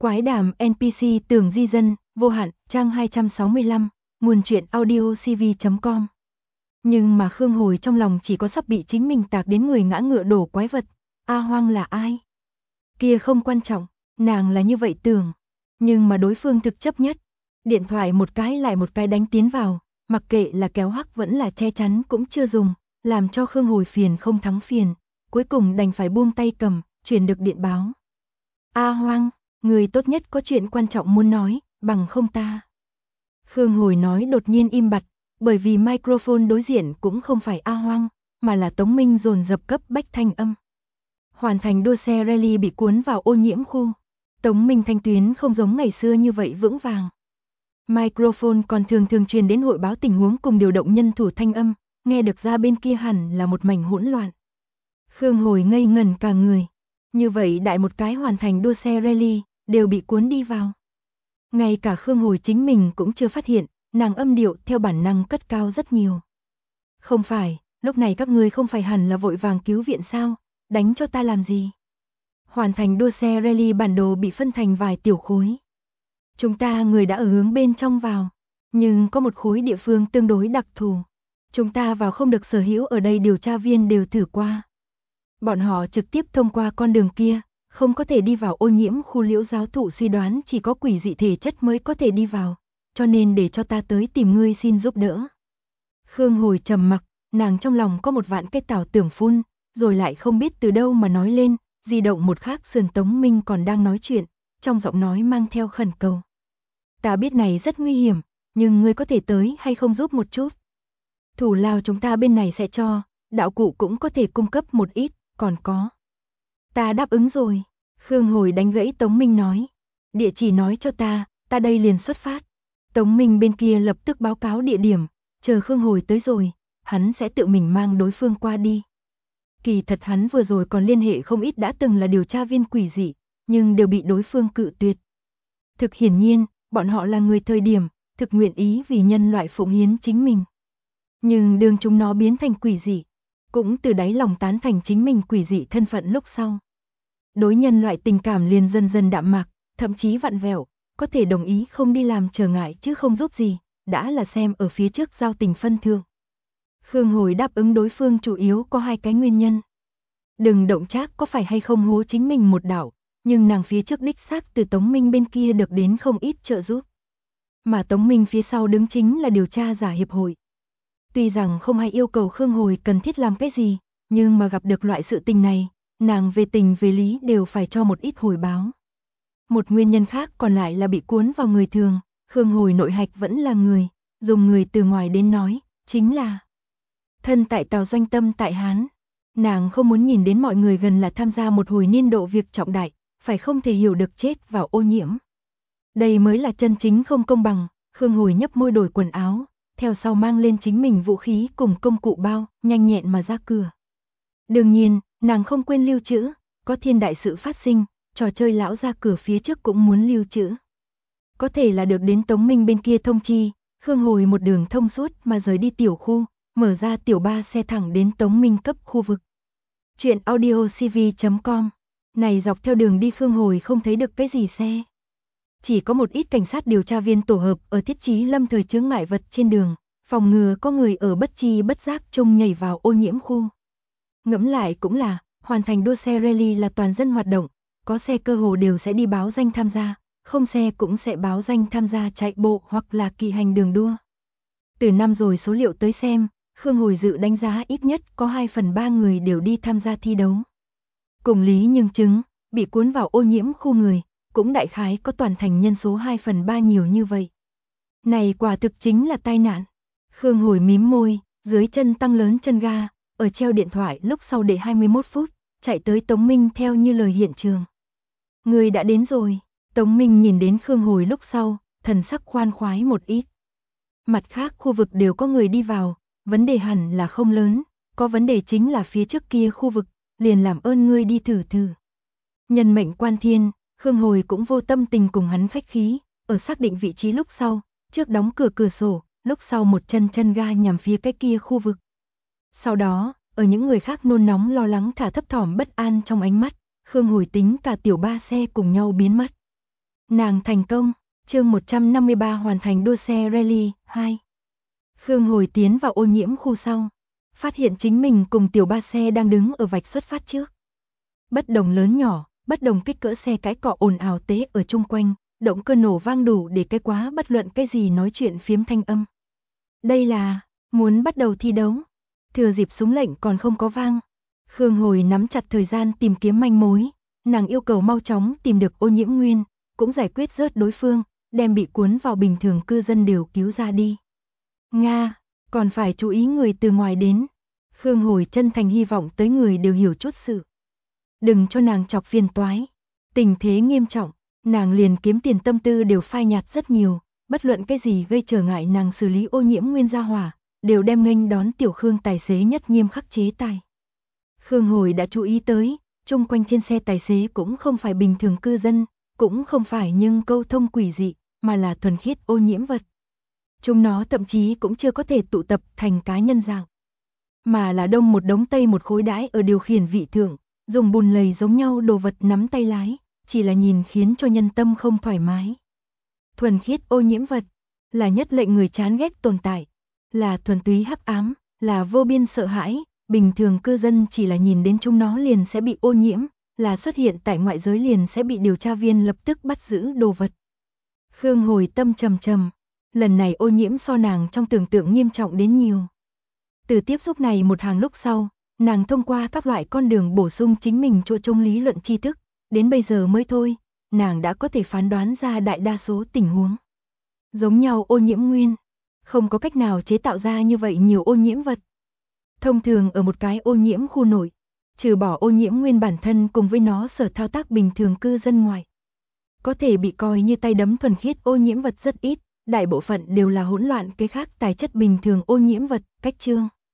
Quái đàm NPC Tường Di Dân, vô hạn, trang 265, nguồn truyện audiocv.com. Nhưng mà Khương Hồi trong lòng chỉ có sắp bị chính mình tạc đến người ngã ngựa đổ quái vật. A Hoang là ai? Kia không quan trọng, nàng là như vậy tưởng. Nhưng mà đối phương thực chấp nhất. Điện thoại một cái lại một cái đánh tiến vào, mặc kệ là kéo hắc vẫn là che chắn cũng chưa dùng, làm cho Khương Hồi phiền không thắng phiền. Cuối cùng đành phải buông tay cầm, truyền được điện báo. A Hoang, người tốt nhất có chuyện quan trọng muốn nói, bằng không ta. Khương Hồi nói đột nhiên im bặt, bởi vì microphone đối diện cũng không phải A Hoang, mà là Tống Minh dồn dập cấp bách thanh âm. Hoàn thành đua xe rally bị cuốn vào ô nhiễm khu. Tống Minh thanh tuyến không giống ngày xưa như vậy vững vàng. Microphone còn thường truyền đến hội báo tình huống cùng điều động nhân thủ thanh âm, nghe được ra bên kia hẳn là một mảnh hỗn loạn. Khương Hồi ngây ngẩn cả người. Như vậy đại một cái hoàn thành đua xe rally, đều bị cuốn đi vào. Ngay cả Khương Hồi chính mình cũng chưa phát hiện, nàng âm điệu theo bản năng cất cao rất nhiều. Không phải, lúc này các ngươi không phải hẳn là vội vàng cứu viện sao, đánh cho ta làm gì? Hoàn thành đua xe rally bản đồ bị phân thành vài tiểu khối. Chúng ta người đã ở hướng bên trong vào, nhưng có một khối địa phương tương đối đặc thù. Chúng ta vào không được sở hữu ở đây điều tra viên đều thử qua. Bọn họ trực tiếp thông qua con đường kia, không có thể đi vào ô nhiễm khu. Liễu giáo thụ suy đoán chỉ có quỷ dị thể chất mới có thể đi vào, cho nên để cho ta tới tìm ngươi xin giúp đỡ. Khương Hồi trầm mặc, nàng trong lòng có một vạn cái tảo tưởng phun, rồi lại không biết từ đâu mà nói lên, di động một khác sườn Tống Minh còn đang nói chuyện, trong giọng nói mang theo khẩn cầu. Ta biết này rất nguy hiểm, nhưng ngươi có thể tới hay không giúp một chút? Thủ lao chúng ta bên này sẽ cho, đạo cụ cũng có thể cung cấp một ít, còn có. Ta đáp ứng rồi. Khương Hồi đánh gãy Tống Minh nói. Địa chỉ nói cho ta đây liền xuất phát. Tống Minh bên kia lập tức báo cáo địa điểm, chờ Khương Hồi tới rồi, hắn sẽ tự mình mang đối phương qua đi. Kỳ thật hắn vừa rồi còn liên hệ không ít đã từng là điều tra viên quỷ dị, nhưng đều bị đối phương cự tuyệt. Thực hiển nhiên, bọn họ là người thời điểm, thực nguyện ý vì nhân loại phụng hiến chính mình. Nhưng đường chúng nó biến thành quỷ dị, cũng từ đáy lòng tán thành chính mình quỷ dị thân phận lúc sau. Đối nhân loại tình cảm liền dần dần đạm mạc, thậm chí vặn vẹo, có thể đồng ý không đi làm trở ngại chứ không giúp gì, đã là xem ở phía trước giao tình phân thượng. Khương Hồi đáp ứng đối phương chủ yếu có hai cái nguyên nhân. Đừng động Trác có phải hay không hố chính mình một đạo, nhưng nàng phía trước đích xác từ Tống Minh bên kia được đến không ít trợ giúp. Mà Tống Minh phía sau đứng chính là điều tra giả hiệp hội. Tuy rằng không ai yêu cầu Khương Hồi cần thiết làm cái gì, nhưng mà gặp được loại sự tình này, nàng về tình về lý đều phải cho một ít hồi báo. Một nguyên nhân khác còn lại là bị cuốn vào người thường, Khương Hồi nội hạch vẫn là người, dùng người từ ngoài đến nói, chính là thân tại Tào doanh tâm tại Hán. Nàng không muốn nhìn đến mọi người gần là tham gia một hồi niên độ việc trọng đại, phải không thể hiểu được chết vào ô nhiễm. Đây mới là chân chính không công bằng. Khương Hồi nhấp môi đổi quần áo, theo sau mang lên chính mình vũ khí cùng công cụ bao, nhanh nhẹn mà ra cửa. Đương nhiên, nàng không quên lưu trữ, có thiên đại sự phát sinh, trò chơi lão ra cửa phía trước cũng muốn lưu trữ. Có thể là được đến Tống Minh bên kia thông chi, Khương Hồi một đường thông suốt mà rời đi tiểu khu, mở ra tiểu ba xe thẳng đến Tống Minh cấp khu vực. Chuyện audiocv.com. Này dọc theo đường đi Khương Hồi không thấy được cái gì xe. Chỉ có một ít cảnh sát điều tra viên tổ hợp ở thiết trí lâm thời chướng ngại vật trên đường, phòng ngừa có người ở bất chi bất giác trông nhảy vào ô nhiễm khu. Ngẫm lại cũng là, hoàn thành đua xe rally là toàn dân hoạt động, có xe cơ hồ đều sẽ đi báo danh tham gia, không xe cũng sẽ báo danh tham gia chạy bộ hoặc là kỳ hành đường đua. Từ năm rồi số liệu tới xem, Khương Hồi dự đánh giá ít nhất có 2/3 người đều đi tham gia thi đấu. Cùng lý nhưng chứng, bị cuốn vào ô nhiễm khu người, cũng đại khái có toàn thành nhân số 2/3 nhiều như vậy. Này quả thực chính là tai nạn. Khương Hồi mím môi, dưới chân tăng lớn chân ga, ở treo điện thoại lúc sau để 21 phút, chạy tới Tống Minh theo như lời hiện trường. Người đã đến rồi. Tống Minh nhìn đến Khương Hồi lúc sau, thần sắc khoan khoái một ít. Mặt khác khu vực đều có người đi vào, vấn đề hẳn là không lớn, có vấn đề chính là phía trước kia khu vực, liền làm ơn ngươi đi thử. Nhân mệnh quan thiên, Khương Hồi cũng vô tâm tình cùng hắn khách khí, ở xác định vị trí lúc sau, trước đóng cửa sổ, lúc sau một chân ga nhằm phía cái kia khu vực. Sau đó, ở những người khác nôn nóng lo lắng thả thấp thỏm bất an trong ánh mắt, Khương Hồi tính cả tiểu ba xe cùng nhau biến mất. Nàng thành công, chương 153 hoàn thành đua xe rally 2. Khương Hồi tiến vào ô nhiễm khu sau, phát hiện chính mình cùng tiểu ba xe đang đứng ở vạch xuất phát trước. Bất đồng lớn nhỏ, bất đồng kích cỡ xe cãi cọ ồn ào tế ở chung quanh, động cơ nổ vang đủ để cái quá bất luận cái gì nói chuyện phiếm thanh âm. Đây là, muốn bắt đầu thi đấu. Thừa dịp súng lệnh còn không có vang, Khương Hồi nắm chặt thời gian tìm kiếm manh mối, nàng yêu cầu mau chóng tìm được ô nhiễm nguyên, cũng giải quyết rớt đối phương, đem bị cuốn vào bình thường cư dân đều cứu ra đi. Nga, còn phải chú ý người từ ngoài đến. Khương Hồi chân thành hy vọng tới người đều hiểu chút sự. Đừng cho nàng chọc phiền toái. Tình thế nghiêm trọng, nàng liền kiếm tiền tâm tư đều phai nhạt rất nhiều, bất luận cái gì gây trở ngại nàng xử lý ô nhiễm nguyên gia hỏa, đều đem nghênh đón tiểu Khương tài xế nhất nghiêm khắc chế tài. Khương Hồi đã chú ý tới, chung quanh trên xe tài xế cũng không phải bình thường cư dân, cũng không phải nhưng câu thông quỷ dị, mà là thuần khiết ô nhiễm vật. Chúng nó thậm chí cũng chưa có thể tụ tập thành cá nhân dạng, mà là đông một đống tây một khối đãi ở điều khiển vị thượng, dùng bùn lầy giống nhau đồ vật nắm tay lái, chỉ là nhìn khiến cho nhân tâm không thoải mái. Thuần khiết ô nhiễm vật, là nhất lệnh người chán ghét tồn tại, là thuần túy hắc ám, là vô biên sợ hãi, bình thường cư dân chỉ là nhìn đến chúng nó liền sẽ bị ô nhiễm, là xuất hiện tại ngoại giới liền sẽ bị điều tra viên lập tức bắt giữ đồ vật. Khương Hồi tâm trầm trầm, lần này ô nhiễm so nàng trong tưởng tượng nghiêm trọng đến nhiều. Từ tiếp xúc này một hàng lúc sau, nàng thông qua các loại con đường bổ sung chính mình chỗ trông lý luận tri thức, đến bây giờ mới thôi, nàng đã có thể phán đoán ra đại đa số tình huống. Giống nhau ô nhiễm nguyên, không có cách nào chế tạo ra như vậy nhiều ô nhiễm vật. Thông thường ở một cái ô nhiễm khu nội, trừ bỏ ô nhiễm nguyên bản thân cùng với nó sở thao tác bình thường cư dân ngoài, có thể bị coi như tay đấm thuần khiết ô nhiễm vật rất ít, đại bộ phận đều là hỗn loạn cái khác tài chất bình thường ô nhiễm vật, cách chương.